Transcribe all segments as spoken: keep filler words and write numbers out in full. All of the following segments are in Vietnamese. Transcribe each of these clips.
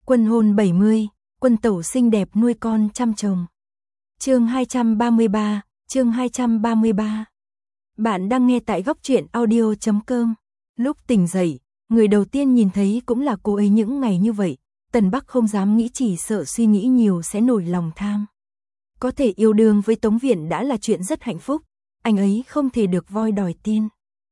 Quân hôn bảy mươi, quân tẩu xinh đẹp nuôi con trăm chồng. Chương hai trăm ba mươi ba, chương hai trăm ba mươi ba. Bạn đang nghe tại góc truyện audio chấm com. Lúc tỉnh dậy, người đầu tiên nhìn thấy cũng là cô ấy những ngày như vậy. Tần Bắc không dám nghĩ, chỉ sợ suy nghĩ nhiều sẽ nổi lòng tham. Có thể yêu đương với Tống Viện đã là chuyện rất hạnh phúc, anh ấy không thể được voi đòi tiên.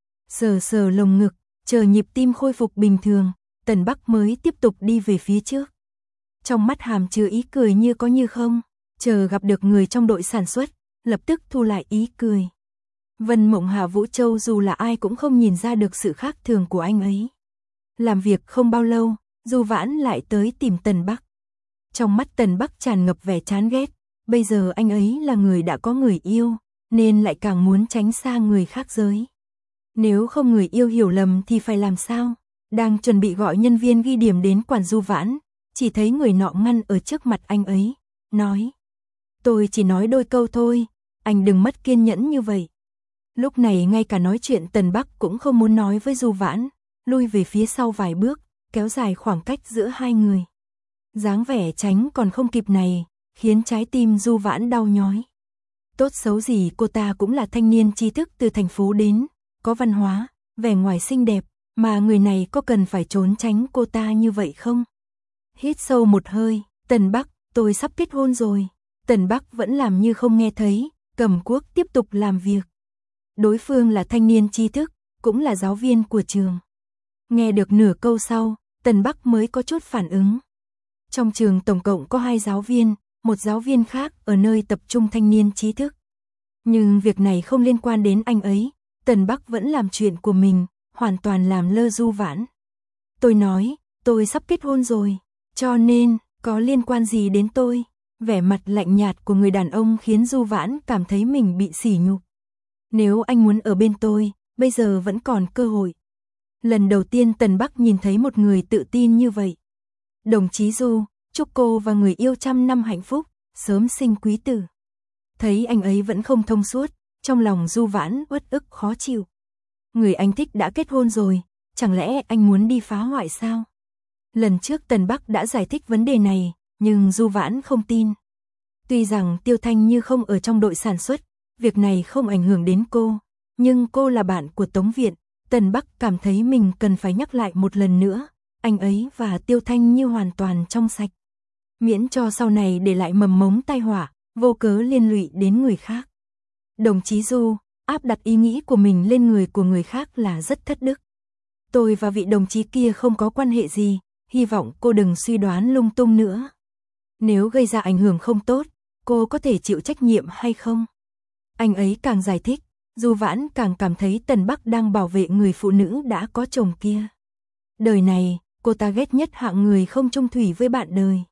Sờ sờ lồng ngực, chờ nhịp tim khôi phục bình thường, Tần Bắc mới tiếp tục đi về phía trước. Trong mắt hàm chứa ý cười như có như không, chờ gặp được người trong đội sản xuất, lập tức thu lại ý cười. Vân Mộng Hà Vũ Châu dù là ai cũng không nhìn ra được sự khác thường của anh ấy. Làm việc không bao lâu, Du Vãn lại tới tìm Tần Bắc. Trong mắt Tần Bắc tràn ngập vẻ chán ghét, bây giờ anh ấy là người đã có người yêu, nên lại càng muốn tránh xa người khác giới. Nếu không người yêu hiểu lầm thì phải làm sao? Đang chuẩn bị gọi nhân viên ghi điểm đến quản Du Vãn, chỉ thấy người nọ ngăn ở trước mặt anh ấy, nói: "Tôi chỉ nói đôi câu thôi, anh đừng mất kiên nhẫn như vậy." Lúc này ngay cả nói chuyện Tần Bắc cũng không muốn nói với Du Vãn, lui về phía sau vài bước, kéo dài khoảng cách giữa hai người. Dáng vẻ tránh còn không kịp này, khiến trái tim Du Vãn đau nhói. Tốt xấu gì cô ta cũng là thanh niên tri thức từ thành phố đến, có văn hóa, vẻ ngoài xinh đẹp, mà người này có cần phải trốn tránh cô ta như vậy không? Hít sâu một hơi, Tần Bắc, tôi sắp kết hôn rồi. Tần Bắc vẫn làm như không nghe thấy, cầm cuốc tiếp tục làm việc. Đối phương là thanh niên tri thức, cũng là giáo viên của trường. Nghe được nửa câu sau, Tần Bắc mới có chút phản ứng. Trong trường tổng cộng có hai giáo viên, một giáo viên khác ở nơi tập trung thanh niên trí thức. Nhưng việc này không liên quan đến anh ấy, Tần Bắc vẫn làm chuyện của mình, hoàn toàn làm lơ Du Vãn. Tôi nói, tôi sắp kết hôn rồi, cho nên, có liên quan gì đến tôi? Vẻ mặt lạnh nhạt của người đàn ông khiến Du Vãn cảm thấy mình bị sỉ nhục. Nếu anh muốn ở bên tôi, bây giờ vẫn còn cơ hội. Lần đầu tiên Tần Bắc nhìn thấy một người tự tin như vậy. Đồng chí Du, chúc cô và người yêu trăm năm hạnh phúc, sớm sinh quý tử. Thấy anh ấy vẫn không thông suốt, trong lòng Du Vãn uất ức khó chịu. Người anh thích đã kết hôn rồi, chẳng lẽ anh muốn đi phá hoại sao? Lần trước Tần Bắc đã giải thích vấn đề này, nhưng Du Vãn không tin. Tuy rằng Tiêu Thanh Như không ở trong đội sản xuất, việc này không ảnh hưởng đến cô, nhưng cô là bạn của Tống Viện, Tần Bắc cảm thấy mình cần phải nhắc lại một lần nữa, anh ấy và Tiêu Thanh Như hoàn toàn trong sạch. Miễn cho sau này để lại mầm mống tai họa, vô cớ liên lụy đến người khác. Đồng chí Du, áp đặt ý nghĩ của mình lên người của người khác là rất thất đức. Tôi và vị đồng chí kia không có quan hệ gì, hy vọng cô đừng suy đoán lung tung nữa. Nếu gây ra ảnh hưởng không tốt, cô có thể chịu trách nhiệm hay không? Anh ấy càng giải thích, Du Vãn càng cảm thấy Tần Bắc đang bảo vệ người phụ nữ đã có chồng kia. Đời này, cô ta ghét nhất hạng người không chung thủy với bạn đời.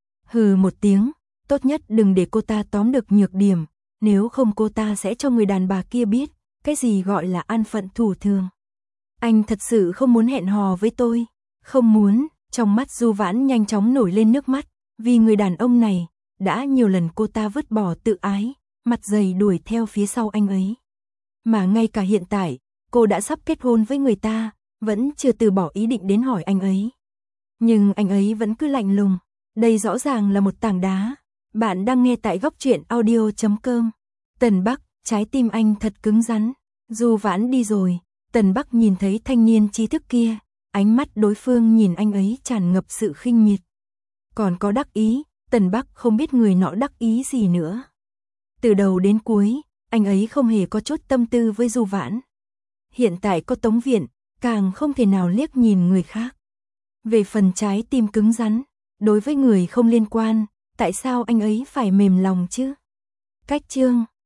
Hừ một tiếng, tốt nhất đừng để cô ta tóm được nhược điểm, nếu không cô ta sẽ cho người đàn bà kia biết, cái gì gọi là an phận thủ thường. Anh thật sự không muốn hẹn hò với tôi, không muốn, trong mắt Du Vãn nhanh chóng nổi lên nước mắt, vì người đàn ông này, đã nhiều lần cô ta vứt bỏ tự ái, mặt dày đuổi theo phía sau anh ấy. Mà ngay cả hiện tại, cô đã sắp kết hôn với người ta, vẫn chưa từ bỏ ý định đến hỏi anh ấy. Nhưng anh ấy vẫn cứ lạnh lùng, đây rõ ràng là một tảng đá. Bạn đang nghe tại góc truyện audio chấm com. Tần Bắc, trái tim anh thật cứng rắn. Du Vãn đi rồi, Tần Bắc nhìn thấy thanh niên trí thức kia, ánh mắt đối phương nhìn anh ấy tràn ngập sự khinh miệt. Còn có đắc ý, Tần Bắc không biết người nọ đắc ý gì nữa. Từ đầu đến cuối, anh ấy không hề có chút tâm tư với Du Vãn. Hiện tại có Tống Viện, càng không thể nào liếc nhìn người khác. Về phần trái tim cứng rắn, đối với người không liên quan, tại sao anh ấy phải mềm lòng chứ? Cách chương